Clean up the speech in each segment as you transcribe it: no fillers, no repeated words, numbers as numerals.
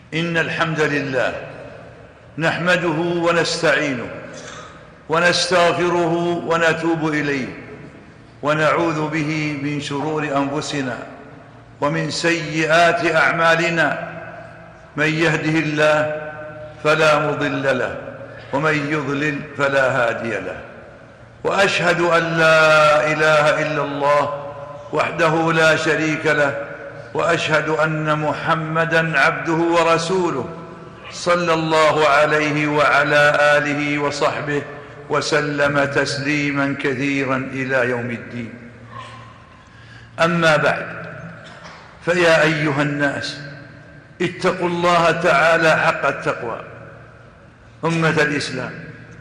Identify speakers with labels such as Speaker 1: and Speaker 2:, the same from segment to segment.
Speaker 1: إن الحمد لله نحمده ونستعينه ونستغفره ونتوب إليه ونعوذ به من شرور أنفسنا ومن سيئات أعمالنا. من يهده الله فلا مضل له ومن يضلل فلا هادي له، وأشهد أن لا إله إلا الله وحده لا شريك له، وأشهد أن محمدًا عبده ورسوله صلى الله عليه وعلى آله وصحبه وسلم تسليماً كثيراً إلى يوم الدين. أما بعد، فيا أيها الناس اتقوا الله تعالى حق التقوى. أمة الإسلام،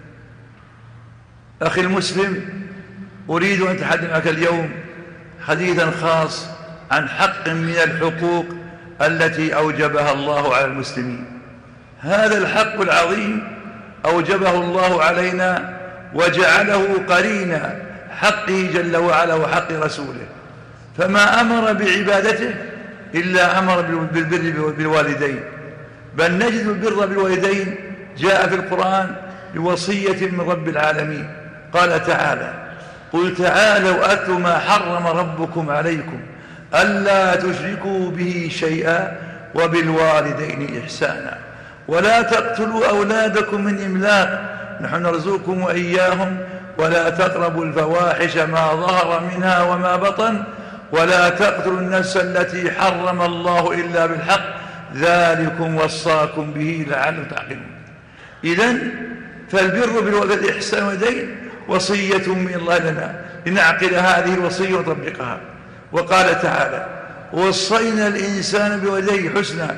Speaker 1: أخي المسلم، أريد أن أتحدث معك اليوم حديثاً خاص عن حق من الحقوق التي أوجبها الله على المسلمين. هذا الحق العظيم أوجبه الله علينا وجعله قرين حقه جل وعلا وحق رسوله، فما أمر بعبادته إلا أمر بالبر بالوالدين، بل نجد البر بالوالدين جاء في القرآن بوصية من رب العالمين. قال تعالى: قل تعالوا أتل ما حرم ربكم عليكم ألا تشركوا به شيئا وبالوالدين إحسانا ولا تقتلوا أولادكم من إملاق نحن نرزقكم وإياهم ولا تقربوا الفواحش ما ظهر منها وما بطن ولا تقتلوا النفس التي حرم الله إلا بالحق ذلكم وصاكم به لعلكم تعقلون. إذن فالبر بالوالدين إحسان والدين وصية من الله لنا لنعقل هذه الوصية ونطبقها. وقال تعالى: وصينا الإنسان بوالديه حسنا.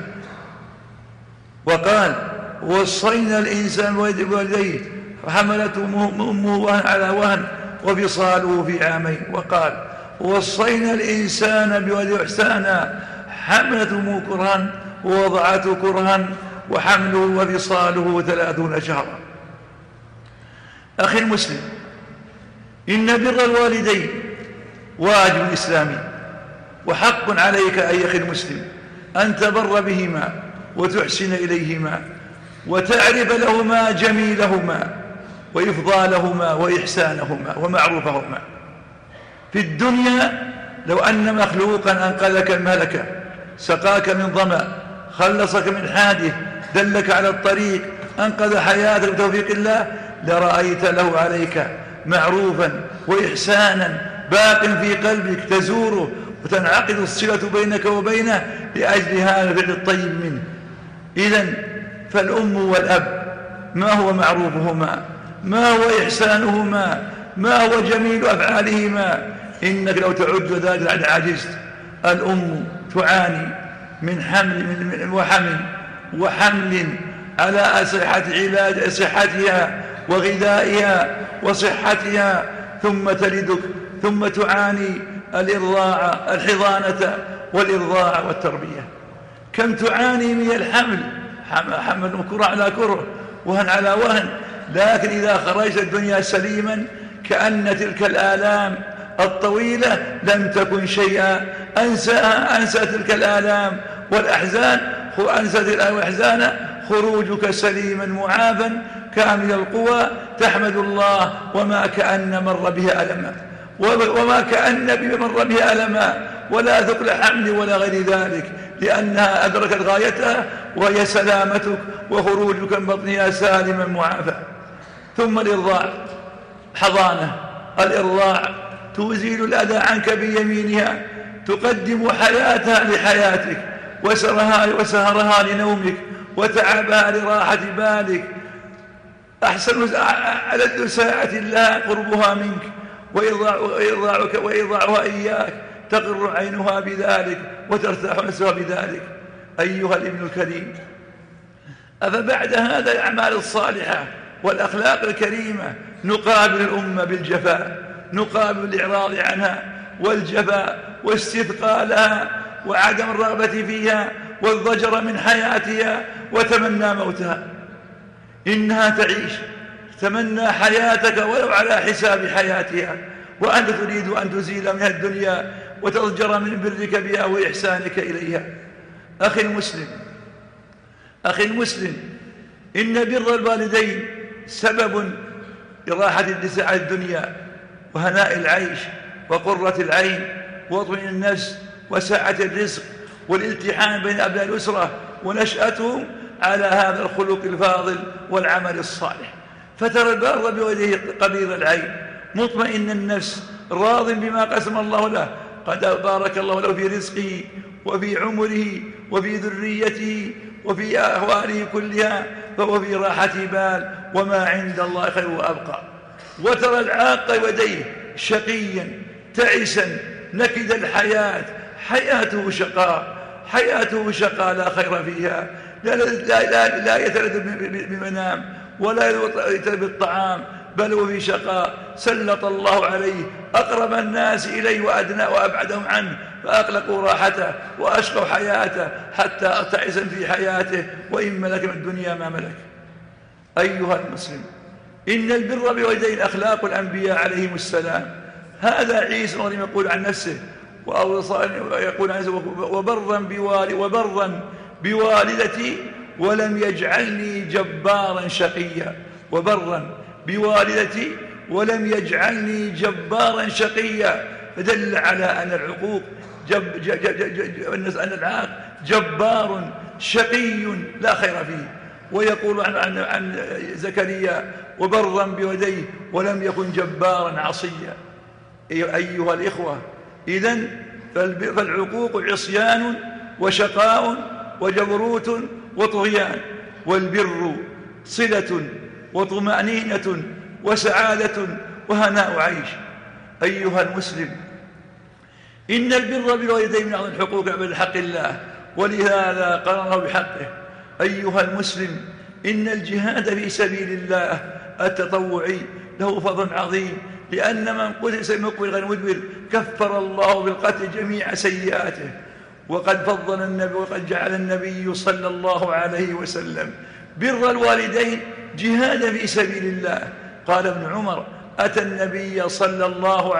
Speaker 1: وقال: وصينا الإنسان بوالديه فحملته أمه وهن على وهن وفصاله في عامين. وقال: وصينا الإنسان بوالديه إحسانا حملته أمه كرها ووضعته كرها وحمله وفصاله 30 شهرا. أخي المسلم، إن بر الوالدين واجب إسلامي وحق عليك أي أخي المسلم أن تبر بهما وتحسن إليهما وتعرف لهما جميلهما وإفضالهما وإحسانهما ومعروفهما. في الدنيا لو أن مخلوقا أنقذك من هلكة، سقاك من ظمأ، خلصك من حادث، دلك على الطريق، أنقذ حياتك بتوفيق الله، لرأيت له عليك معروفا وإحسانا باق في قلبك تزوره وتنعقد الصلة بينك وبينه لأجل هذا الفعل الطيب منه. إذن فالأم والأب ما هو معروفهما، ما هو إحسانهما، ما هو جميل أفعالهما؟ إنك لو تعد ذلك عجزت. الأم تعاني من وحمل على صحة علاج صحتها وغذائها وصحتها، ثم تلدك، ثم تعاني الحضانة والإرضاع والتربية. كم تعاني من الحمل، حمل كره على كره، وهن على وهن، لكن إذا خرجت الدنيا سليما كأن تلك الآلام الطويلة لم تكن شيئا. أنسى تلك الآلام والأحزان، خروجك سليما معافا كامل القوى تحمد الله وما كأن مر بها ألما مر بها ألما ولا ثقل حمل ولا غير ذلك، لأنها أدركت غايتها وهي سلامتك وخروجك من بطنها سالما معافى. ثم الإرضاع، حضانة الإرضاع تزيل الأذى عنك بيمينها، تقدم حياتها لحياتك وسهرها لنومك وتعبها لراحة بالك. ألذ ساعة لها قربها منك وإرضاعها إياك، تقر عينها بذلك وترتاح نفسها بذلك. أيها الابن الكريم، أفبعد هذا الأعمال الصالحة والأخلاق الكريمة نقابل الأمة بالجفاء، نقابل الإعراض عنها والجفاء واستثقالها وعدم الرغبة فيها والضجر من حياتها وتمنى موتها؟ إنها تعيش، تمنى حياتك ولو على حساب حياتها، وأنت تريد أن تزيل منها الدنيا وتضجر من برك بها وإحسانك إليها. أخي المسلم، أخي المسلم، إن بر الوالدين سبب لراحة على الدنيا وهناء العيش وقرة العين وطمئن النفس وسعة الرزق والالتحام بين أبناء الأسرة ونشأتهم على هذا الخلق الفاضل والعمل الصالح. فترى البار بوجهه قبيل العين مطمئن النفس راض بما قسم الله له، قد بارك الله له في رزقه وفي عمره وفي ذريته وفي أحواله كلها، فهو في راحة بال، وما عند الله خير وأبقى. وترى العاق يديه شقيا تعسا نكد الحياة، حياته شقاء لا خير فيها، لا يتلذ بمنام ولا يتلذ بالطعام، بل هو في شقاء. سلط الله عليه أقرب الناس إليه وأدنى وأبعدهم عنه، فأقلقوا راحته وأشقوا حياته حتى تعسا في حياته، وإن ملك من الدنيا ما ملك. أيها المسلم، إن البر بوالدين أخلاق الأنبياء عليهم السلام. هذا عيسى الذي يقول عن نفسه وبرا بوالدتي ولم يجعلني جبارا شقيا. وبرا بوالدتي ولم يجعلني جبارا شقيا، فدل على أن العقوق أن العاق جبار شقي لا خير فيه. ويقول عن زكريا وبرا بوالديه ولم يكن جبارا عصيا. أيها الإخوة، إذن فالعقوق عصيان وشقاء وجبروت وطغيان، والبر صلة وطمأنينة وسعادة وهناء عيش. أيها المسلم، إن البر بالوالدين من أعظم الحقوق قبل حق الله، ولهذا قرنه بحقه. أيها المسلم، إن الجهاد في سبيل الله التطوعي له فضل عظيم، لأن من قتل مقبل غير مدبر كفر الله بالقتل جميع سيئاته. وقد فضل النبي وقد جعل النبي صلى الله عليه وسلم بر الوالدين جهادا في سبيل الله. قال ابن عمر: أتى النبي صلى الله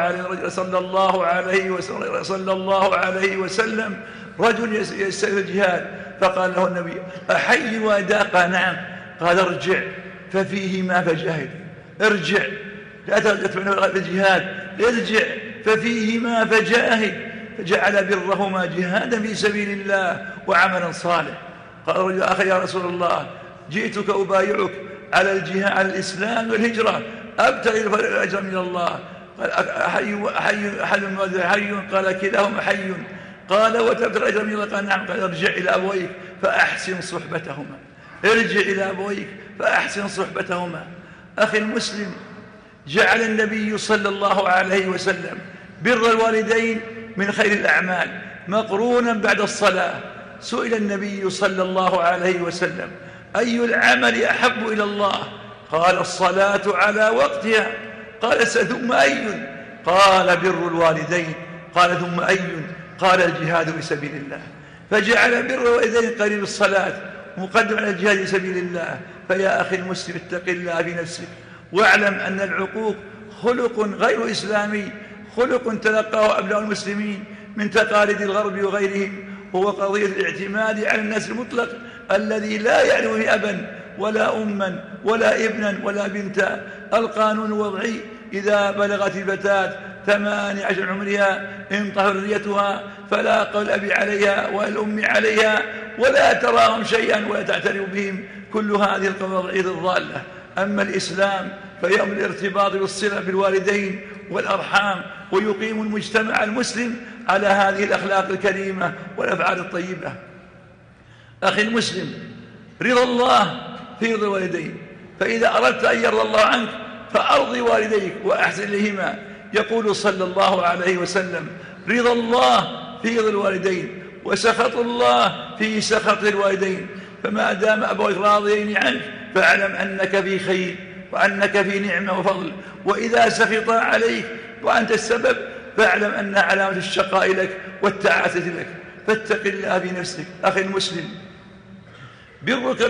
Speaker 1: عليه وسلم رجل يستغل الجهاد، فقال له النبي: أحي والداك؟ قال: نعم. قال: ارجع ففيهما فجاهد. ارجع، لا تتبع الجهاد، ارجع ففيهما فجاهد. فجعل برهما جهادا في سبيل الله وعملا صالح. قال رجل: أخي يا رسول الله، جئتك أبايعك على الجهاد، على الإسلام والهجرة، أبتغي الأجر من الله. قال: حي؟ قال: كلاهما حي. قال: وتبتغي الأجر من الله؟ قال: نعم. قال: ارجع إلى أبويك فأحسن صحبتهما. ارجع إلى أبويك فأحسن صحبتهما. أخي المسلم، جعل النبي صلى الله عليه وسلم بر الوالدين من خير الأعمال مقرونا بعد الصلاة. سئل النبي صلى الله عليه وسلم: أي العمل أحب إلى الله؟ قال: الصلاة على وقتها. قال: ثم أي؟ قال: بر الوالدين. قال: ثم أي؟ قال: الجهاد في سبيل الله. فجعل بر الوالدين قريب الصلاة مقدم على الجهاد في سبيل الله. فيا أخي المسلم، اتق الله في نفسك، واعلم أن العقوق خلق غير إسلامي، خلق تلقاه أبناء المسلمين من تقاليد الغرب وغيرهم. هو قضية الاعتماد على الناس المطلق الذي لا يعلم أبا ولا أما ولا ابنا ولا بنتا. القانون الوضعي: إذا بلغت الفتاة 18 عمرها انطهر ذريتها، فلا قول الأب عليها والأم عليها، ولا تراهم شيئا ولا تعترف بهم. كل هذه القواعد الضالة. أما الإسلام فيأمر الارتباط بالصلة بالوالدين والأرحام، ويقيم المجتمع المسلم على هذه الأخلاق الكريمة والأفعال الطيبة. أخي المسلم، رضا الله في رضا الوالدين، فإذا أردت أن يرضى الله عنك فأرضي والديك وأحسن إليهما. يقول صلى الله عليه وسلم: رضا الله في رضا الوالدين، وسخط الله في سخط الوالدين. فما دام أبويك راضيين عنك فاعلم أنك في خير وأنك في نعمة وفضل. وإذا سخطا عليك وأنت السبب فاعلم أن علامة الشقاء لك والتعاسة لك. فاتق الله في نفسك. أخي المسلم، برك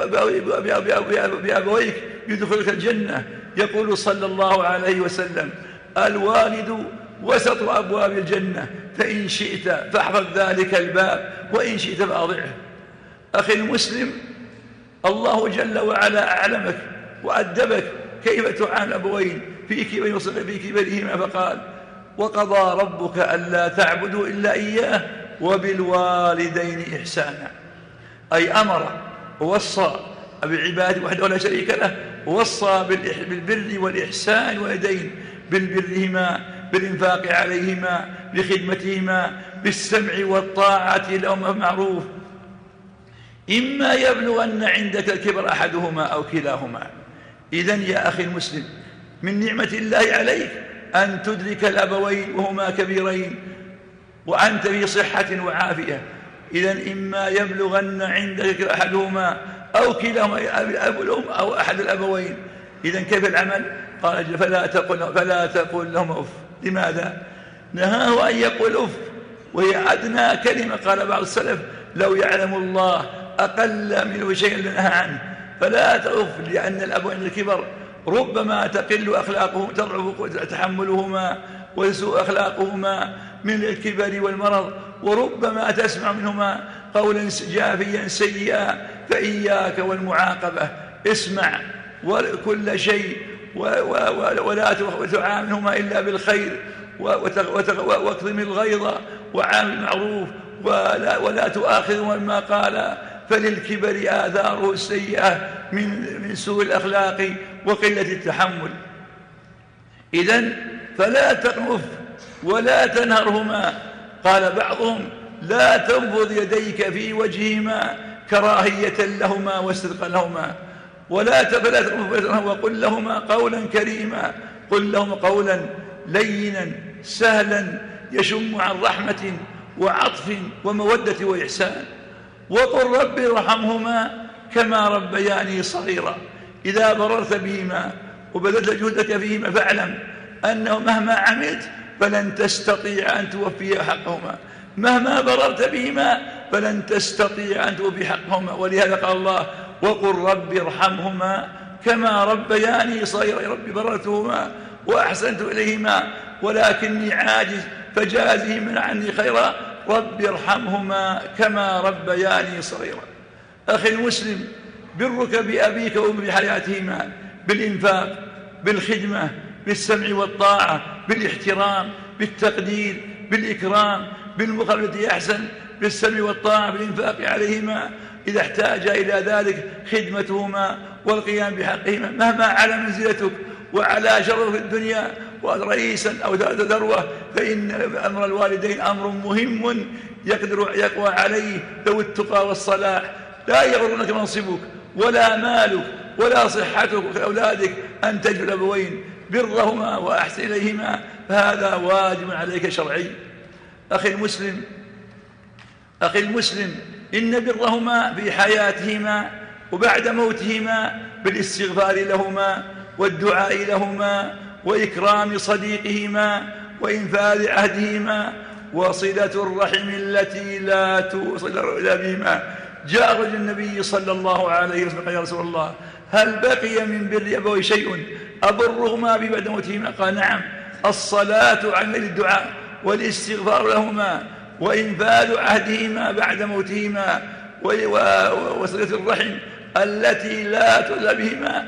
Speaker 1: بأبويك يدخلك الجنة. يقول صلى الله عليه وسلم: الوالد وسط أبواب الجنة، فإن شئت فاحفظ ذلك الباب وإن شئت فأضعه. أخي المسلم، الله جل وعلا أعلمك وأدبك كيف تعامل أبوين في كبرهما، فقال: وقضى ربك ألا تعبدوا إلا إياه وبالوالدين إحسانا. أي أمر ووصى بالعباد وحده لا شريك له، ووصى بالبر والإحسان والدين، بالبرهما، بالإنفاق عليهما، بخدمتهما، بالسمع والطاعة لهما بالمعروف. إما يبلغن عندك الكبر أحدهما أو كلاهما. إذن يا أخي المسلم، من نعمة الله عليك أن تدرك الأبوين وهما كبيرين وأنت في صحة وعافية. إذن إما يبلغن عندك أحدهما أو كلاهما، أب الأم أو أحد الأبوين. إذن كيف العمل؟ قال: فلا تقل لهما أف. لماذا؟ نهاه أن يقول أف، وهي أدنى كلمة. قال بعض السلف: لو يعلم الله أقل منه شيء لنهى عنه. فلا تأف، لأن الأبوين الكبر ربما تقل أخلاقهم، تضعف تحملهما ويسوء أخلاقهما من الكبر والمرض، وربما تسمع منهما قولا جافيا سيئا. فإياك والمعاقبة، اسمع كل شيء ولا تعاملهما إلا بالخير، واكظم الغيظ وعامل المعروف، ولا تؤاخذهما بما قال، فللكبر آثاره السيئة من سوء الأخلاق وقلة التحمل. إذن فلا تقف ولا تنهرهما. قال بعضهم: لا تنفض يديك في وجههما كراهية لهما واسترقا لهما، فلا تقف وقل لهما قولا كريما. قل لهما قولا لينا سهلا يشم عن رحمة وعطف ومودة وإحسان. وقل رب ارحمهما كما ربياني صغيرا. إذا بررت بهما وبذلت جهدك فيهما فاعلم أنه مهما عملت فلن تستطيع أن توفي حقهما، مهما بررت بهما فلن تستطيع أن توفي حقهما. ولهذا قال الله: وقل رب ارحمهما كما ربياني صغيرا. يا رب بررتهما وأحسنت إليهما ولكني عاجز فجازهما عني خيرا. رب ارحمهما كما ربياني صغيرا. أخي المسلم، برك بأبيك وأمك بحياتهما بالإنفاق، بالخدمة، بالسمع والطاعة، بالاحترام، بالتقدير، بالإكرام، بالمقابلة أحسن، بالسمع والطاعة، بالإنفاق عليهما إذا احتاج إلى ذلك، خدمتهما والقيام بحقهما مهما على منزلتك وعلى شرف الدنيا ورئيسا أو ذروة. فإن أمر الوالدين أمر مهم يقوى عليه ذو التقى والصلاح. لا يغرنك منصبك ولا مالك ولا صحتك وأولادك أن تجعل الأبوين برهما وأحسن إليهما، فهذا واجب عليك شرعي. أخي المسلم، إن برهما في حياتهما وبعد موتهما بالاستغفار لهما والدعاء لهما وإكرام صديقهما وإنفاذ عهدهما وصلة الرحم التي لا توصل إلا بهما. جاء رجل النبي صلى الله عليه وسلم قال: يا رسول الله، هل بقي من بر أبوي شيء أبرهما بعد موتهما؟ قال: نعم، الصلاة على الدعاء والاستغفار لهما وإنفاذ عهدهما بعد موتهما وصلة الرحم التي لا تؤذى بهما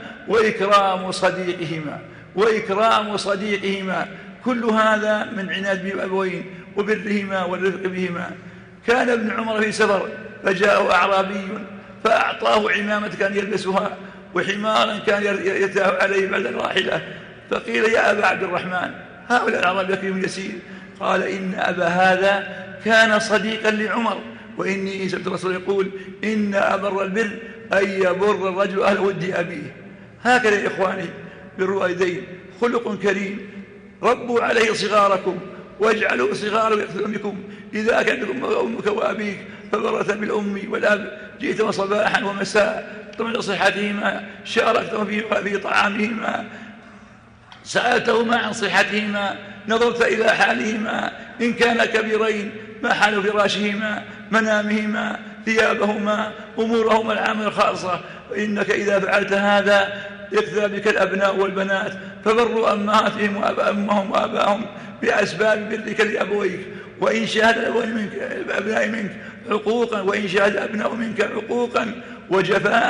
Speaker 1: وإكرام صديقهما. كل هذا من عناد بأبوين وبرهما والرفق بهما. كان ابن عمر في سفر فجاءه أعرابي فأعطاه عمامة كان يلبسها وحمارا كان يرتاح عليه بعد الراحلة. فقيل: يا أبا عبد الرحمن، هؤلاء الأعراب يكفيهم يسير. قال: إن أبا هذا كان صديقا لعمر، وإني سمعت الرسول يقول: إن أبر البر أن يبر الرجل أهل ود أبيه. هكذا يا إخواني بر الوالدين خلق كريم. ربوا عليه صغاركم واجعلوا صغاركم يقتلون بكم. إذا كانت أمك وأبيك فبرت بالأم والأب، جئتما صباحا ومساء طمع صحتهما، شاركتما في طعامهما، سألتهما عن صحتهما، نظرت إلى حالهما، إن كان كبيرين ما حال فراشهما، منامهما، ثيابهما، أمورهما العامة الخاصة. وإنك إذا فعلت هذا يكثر بك الأبناء والبنات، فبروا أمهاتهم وأمهم وآباهم بأسباب برك لأبويك. وإن شاهد الأبناء منك حقوقا وإن شاهد الأبناء منك حقوقا وجفاء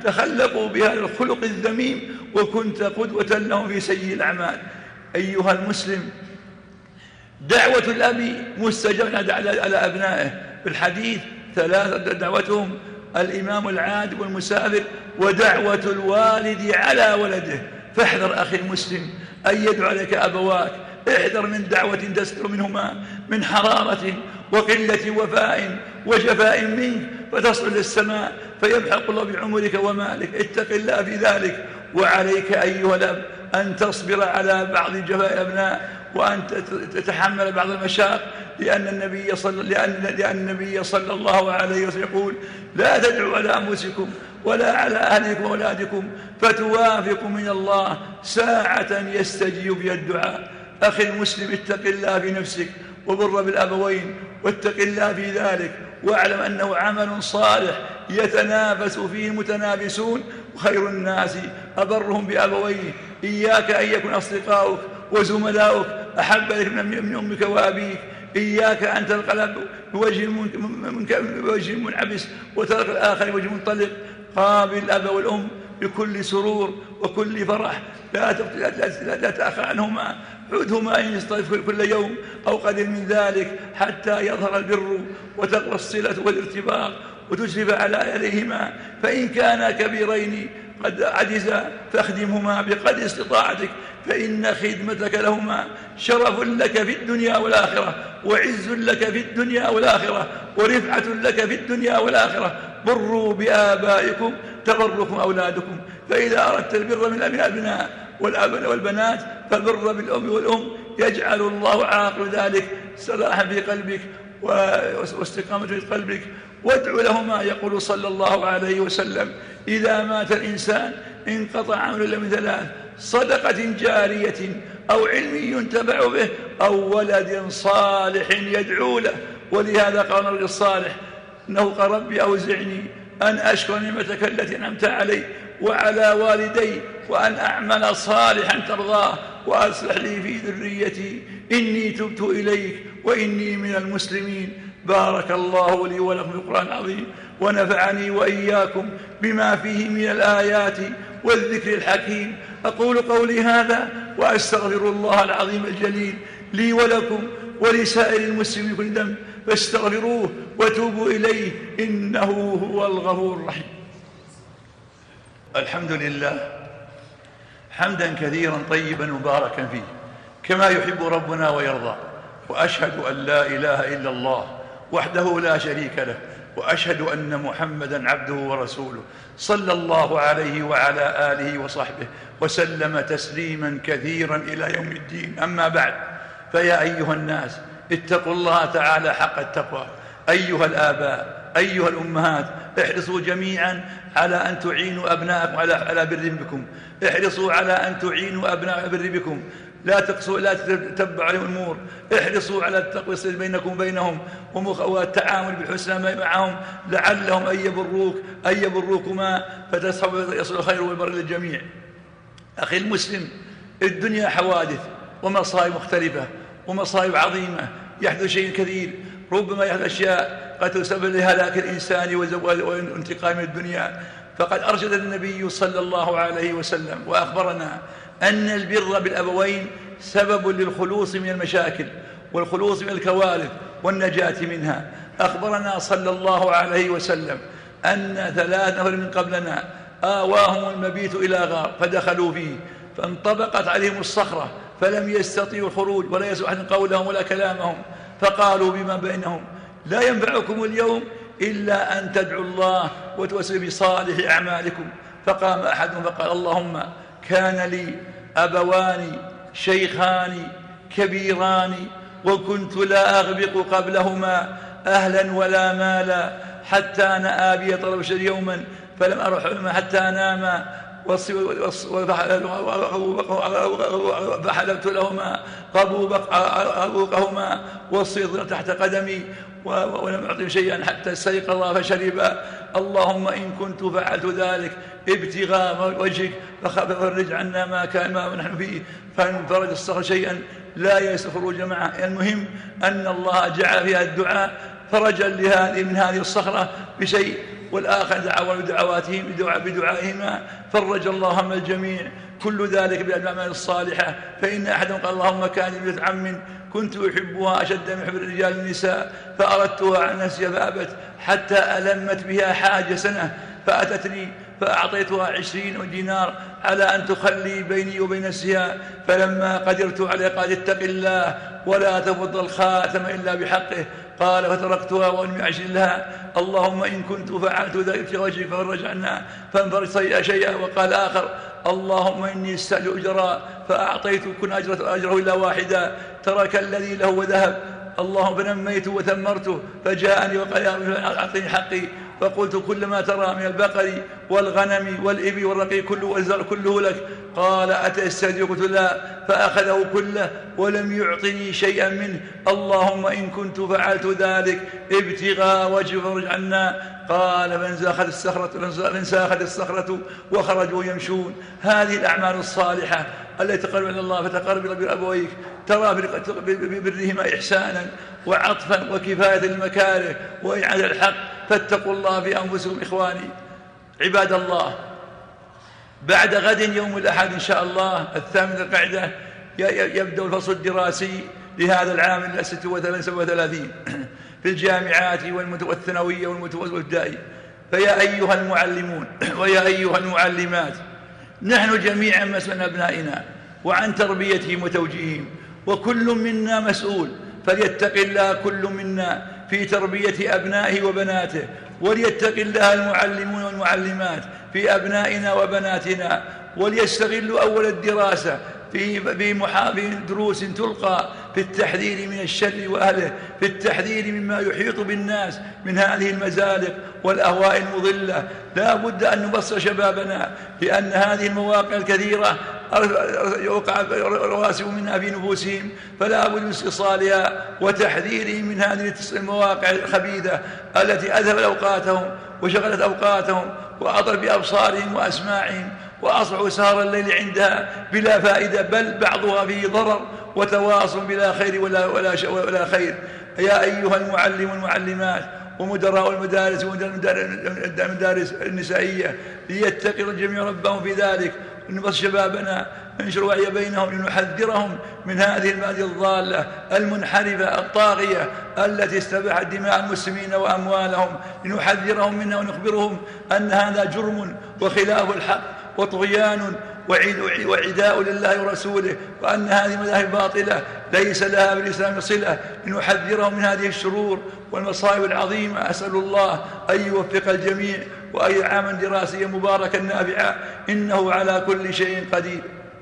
Speaker 1: تخلقوا بهذا الخلق الذميم وكنت قدوة لهم في سيء الأعمال. أيها المسلم، دعوة الأب مستجابة على أبنائه. في الحديث ثلاثة دعوتهم: الإمام العادل والمسافر، ودعوة الوالد على ولده. فاحذر أخي المسلم أن يدعو عليك أبواك، احذر من دعوة تسكر منهما من حرارة وقلة وفاء وجفاء منك فتصل للسماء فيمحق الله بعمرك ومالك. اتق الله في ذلك. وعليك أيها الأب أن تصبر على بعض جفاء الأبناء وأن تتحمل بعض المشاق، لأن النبي صلى الله عليه وسلم يقول: لا تدعوا على أنفسكم ولا على أهلكم وأولادكم فتوافقوا من الله ساعة يستجيب بها الدعاء. أخي المسلم، اتق الله في نفسك وبر بالأبوين، واتق الله في ذلك، واعلم أنه عمل صالح يتنافس فيه المتنافسون، وخير الناس أبرهم بأبويه. إياك أن يكون أصدقاؤك وزملاؤك أحب إليك من أمك وأبيك. إياك أن تلقى الأب بوجه منعبس وتلقى الآخر بوجه منطلق. قابل الأب والأم بكل سرور وكل فرح، لا تأخر عنهما، عدهما إن يستضيف كل يوم أو قليل من ذلك حتى يظهر البر وتقوى الصلة والارتباط وتشرف على يديهما. فإن كانا كبيرين قد عجزا فاخدمهما بقدر استطاعتك، فإن خدمتك لهما شرف لك في الدنيا والآخرة، وعز لك في الدنيا والآخرة، ورفعة لك في الدنيا والآخرة. بروا بآبائكم تبركم أولادكم. فإذا أردت البر من الأبناء والبنات فالبر بالأم والأم يجعل الله عاقب ذلك صلاحا في قلبك واستقامة في قلبك. وادعو لهما. يقول صلى الله عليه وسلم: إذا مات الإنسان انقطع عمله إلا من ثلاث: صدقة جارية أو علم ينتفع به أو ولد صالح يدعو له. ولهذا قال الرجل الصالح: إنه قال: ربي أوزعني أن أشكر نعمتك التي أنعمت علي وعلى والدي وأن أعمل صالحا ترضاه وأصلح لي في ذريتي إني تبت إليك وإني من المسلمين. بارك الله لي ولكم في القرآن العظيم، ونفعني وإياكم بما فيه من الآيات والذكر الحكيم. أقول قولي هذا وأستغفر الله العظيم الجليل لي ولكم ولسائر المسلمين كل ذنب، فاستغفروه وتوبوا إليه إنه هو الغفور الرحيم. الحمد لله حمدا كثيرا طيبا مباركا فيه كما يحب ربنا ويرضى. وأشهد أن لا إله إلا الله وحده لا شريك له، وأشهد أن محمدا عبده ورسوله صلى الله عليه وعلى آله وصحبه وسلم تسليما كثيرا إلى يوم الدين. أما بعد، فيا أيها الناس اتقوا الله تعالى حق التقوى. أيها الآباء، أيها الأمهات، احرصوا جميعا على أن تعينوا أبناءكم على بر بكم. احرصوا على أن تعينوا أبناء بر بكم، لا تتبعوا عليهم الأمور. احرصوا على التقوى بينكم وبينهم والتعامل بالحسنى معهم لعلهم أن يبروكما فتصحبوا يصل الخير والبر للجميع. أخي المسلم، الدنيا حوادث ومصائب مختلفة ومصائب عظيمة، يحدث شيء كثير، ربما يحدث أشياء قد تسبب لهلاك الإنسان وانتقام من الدنيا. فقد أرشد النبي صلى الله عليه وسلم وأخبرنا أن البر بالأبوين سبب للخلوص من المشاكل والخلوص من الكوارث والنجاة منها. أخبرنا صلى الله عليه وسلم أن 3 نفر من قبلنا آواهم المبيت إلى غار فدخلوا فيه فانطبقت عليهم الصخرة فلم يستطيعوا الخروج ولا يسمع أحد قولهم ولا كلامهم، فقالوا بما بينهم: لا ينفعكم اليوم إلا أن تدعوا الله وتوسلوا بصالح أعمالكم. فقام أحدهم فقال: اللهم كان لي أبوان شيخان كبيران وكنت لا أغبق قبلهما أهلا ولا مالا حتى أنا آبي طلب شر يوما فلم أرحهما حتى ناما فحلبت لهما غبوقهما والصيد تحت قدمي ولم أعطهم شيئا حتى استيقظا فشربا. اللهم إن كنت فعلت ذلك ابتغاء وجهك ففرج عنا ما نحن فيه. فإن فرج الصخر شيئا لا يخرج معه. المهم أن الله جعل فيها الدعاء فرجا من هذه الصخرة بشيء والآخر دعوا بدعائهما فرج الله هم الجميع. كل ذلك بالأعمال الصالحة. فإن أحدهم قال اللهم كان لي ابنة عم كنت أحبها أشد من حب الرجال النساء فأردتها عن نفسي فأبت حتى ألمت بها حاجة سنة فأتتني فأعطيتها 20 دينار على أن تخلي بيني وبين نفسها. فلما قدرت عليه قال اتق الله ولا تفض الخاتم إلا بحقه. قال فتركتها وأني أعشر لها اللهم إن كنت فعلت ذلك في وجهك فرج عنها فانفرج شيئا. وقال آخر اللهم إني استأجر أجرا فأعطيت كن أجره إلا واحدا ترك الذي له وذهب. اللهم فنميت وثمرته فجاءني وقال يا رب أعطني حقي. فقلت كل ما ترى من البقر والغنم والإبل والرقيق كله لك. قال أتستأجر؟ قلت لا. فأخذه كله ولم يعطني شيئا منه. اللهم إن كنت فعلت ذلك ابتغاء وجهك فرج عنا. قال فانساخت الصخرة وخرجوا يمشون. هذه الأعمال الصالحة التي تقرب إلى الله فتقرب إلى أبويك ترى ببرهما إحسانا وعطفا وكفاية المكاره وإعادة الحق. فاتقوا الله في أنفسكم إخواني عباد الله. بعد غد يوم الأحد إن شاء الله 8 القعدة يبدأ الفصل الدراسي لهذا العام 36 في الجامعات والثانوية والابتدائي. فيا أيها المعلمون ويا أيها المعلمات نحن جميعا مسؤولون عن أبنائنا وعن تربيتهم وتوجيههم وكل منا مسؤول. فليتق الله كل منا في تربية أبنائه وبناته وليتق الله المعلمون والمعلمات في أبنائنا وبناتنا وليستغلوا أول الدراسة في دروس تلقى في التحذير من الشر وأهله في التحذير مما يحيط بالناس من هذه المزالق والأهواء المضلة. لا بد أن نبصر شبابنا لأن هذه المواقع الكثيرة يوقع رواسب منها في نفوسهم فلا بد من استئصالها وتحذيرهم من هذه المواقع الخبيثة التي أذهبت أوقاتهم وشغلت أوقاتهم وأضر بأبصارهم وأسماعهم وأصبحوا سهر الليل عندها بلا فائدة بل بعضها فيه ضرر وتواصل بلا خير ولا خير. يا أيها المعلم والمعلمات ومدراء المدارس والمدارس النسائية ليتقي الجميع ربهم في ذلك. نبص شبابنا ننشر وعي بينهم لنحذرهم من هذه المادة الضالة المنحرفة الطاغية التي استباحت دماء المسلمين وأموالهم. لنحذرهم منها ونخبرهم أن هذا جرم وخلاف الحق وطغيان وعداء لله ورسوله وأن هذه مذاهب باطلة ليس لها بالإسلام صلة. لنحذرهم من هذه الشرور والمصائب العظيمة. أسأل الله أن يوفق الجميع وأن عاما دراسيا مباركا نافعا إنه على كل شيء قدير.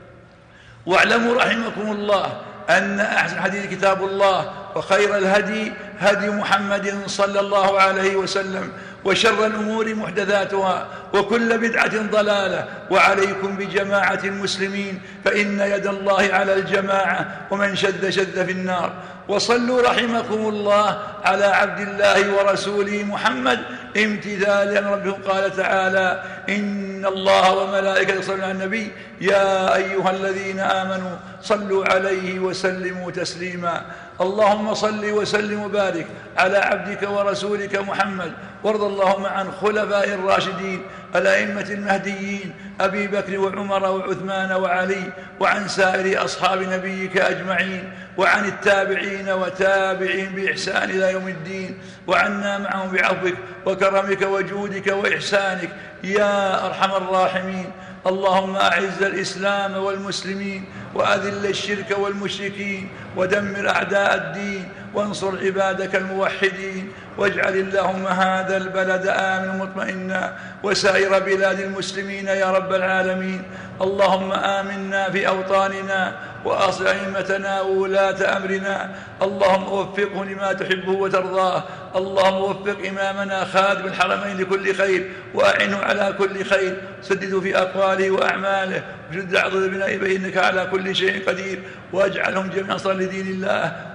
Speaker 1: واعلموا رحمكم الله أن أحسن حديث كتاب الله وخير الهدي هدي محمد صلى الله عليه وسلم وشر الأمور محدثاتها وكل بدعة ضلالة. وعليكم بجماعة المسلمين فإن يد الله على الجماعة ومن شذ في النار. وصلوا رحمكم الله على عبد الله ورسوله محمد امتثالا ربكم. قال تعالى إن الله وملائكته يصلون على النبي يا أيها الذين آمنوا صلوا عليه وسلموا تسليما. اللهم صل وسلم وبارك على عبدك ورسولك محمد. وارض اللهم عن خلفاء الراشدين الأئمة المهديين أبي بكر وعمر وعثمان وعلي وعن سائر أصحاب نبيك أجمعين وعن التابعين وتابعين بإحسان إلى يوم الدين وعنا معهم بعفوك وكرمك وجودك وإحسانك يا أرحم الراحمين. اللهم أعز الإسلام والمسلمين وأذل الشرك والمشركين ودمر أعداء الدين وانصر عبادك الموحدين. واجعل اللهم هذا البلد آمنا مطمئنا وسائر بلاد المسلمين يا رب العالمين. اللهم آمنا في أوطاننا وأصلح أئمتنا وولاة أمرنا. اللهم وفقه لما تحبه وترضاه. اللهم وفق إمامنا خادم الحرمين لكل خير وأعنه على كل خير. سدده في أقواله وأعماله وشد عضد بنائبه إنك على كل شيء قدير. واجعلهم جميعا صالحين لدين الله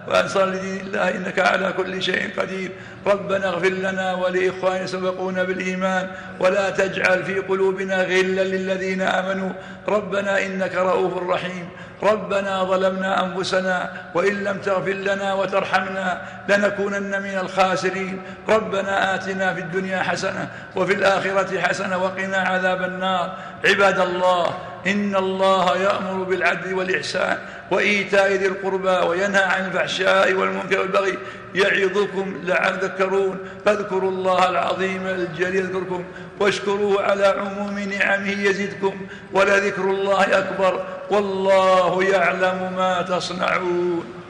Speaker 1: وأنصار لدين الله إنك على كل شيء قدير. ربنا اغفر لنا ولإخواننا سبقونا بالإيمان ولا تجعل في قلوبنا غلا للذين آمنوا ربنا إنك رؤوف رحيم. ربنا ظلمنا أنفسنا وإن لم تغفر لنا وترحمنا لنكونن من الخاسرين. ربنا آتنا في الدنيا حسنة وفي الآخرة حسنة وقنا عذاب النار. عباد الله، إن الله يأمر بالعدل والإحسان وإيتاء ذي القربى وينهى عن الفحشاء والمنكر والبغي يعظكم لعلكم تذكرون. فاذكروا الله العظيم الجليل يذكركم واشكروه على عموم نعمه يزدكم ولذكر الله أكبر والله يعلم ما تصنعون.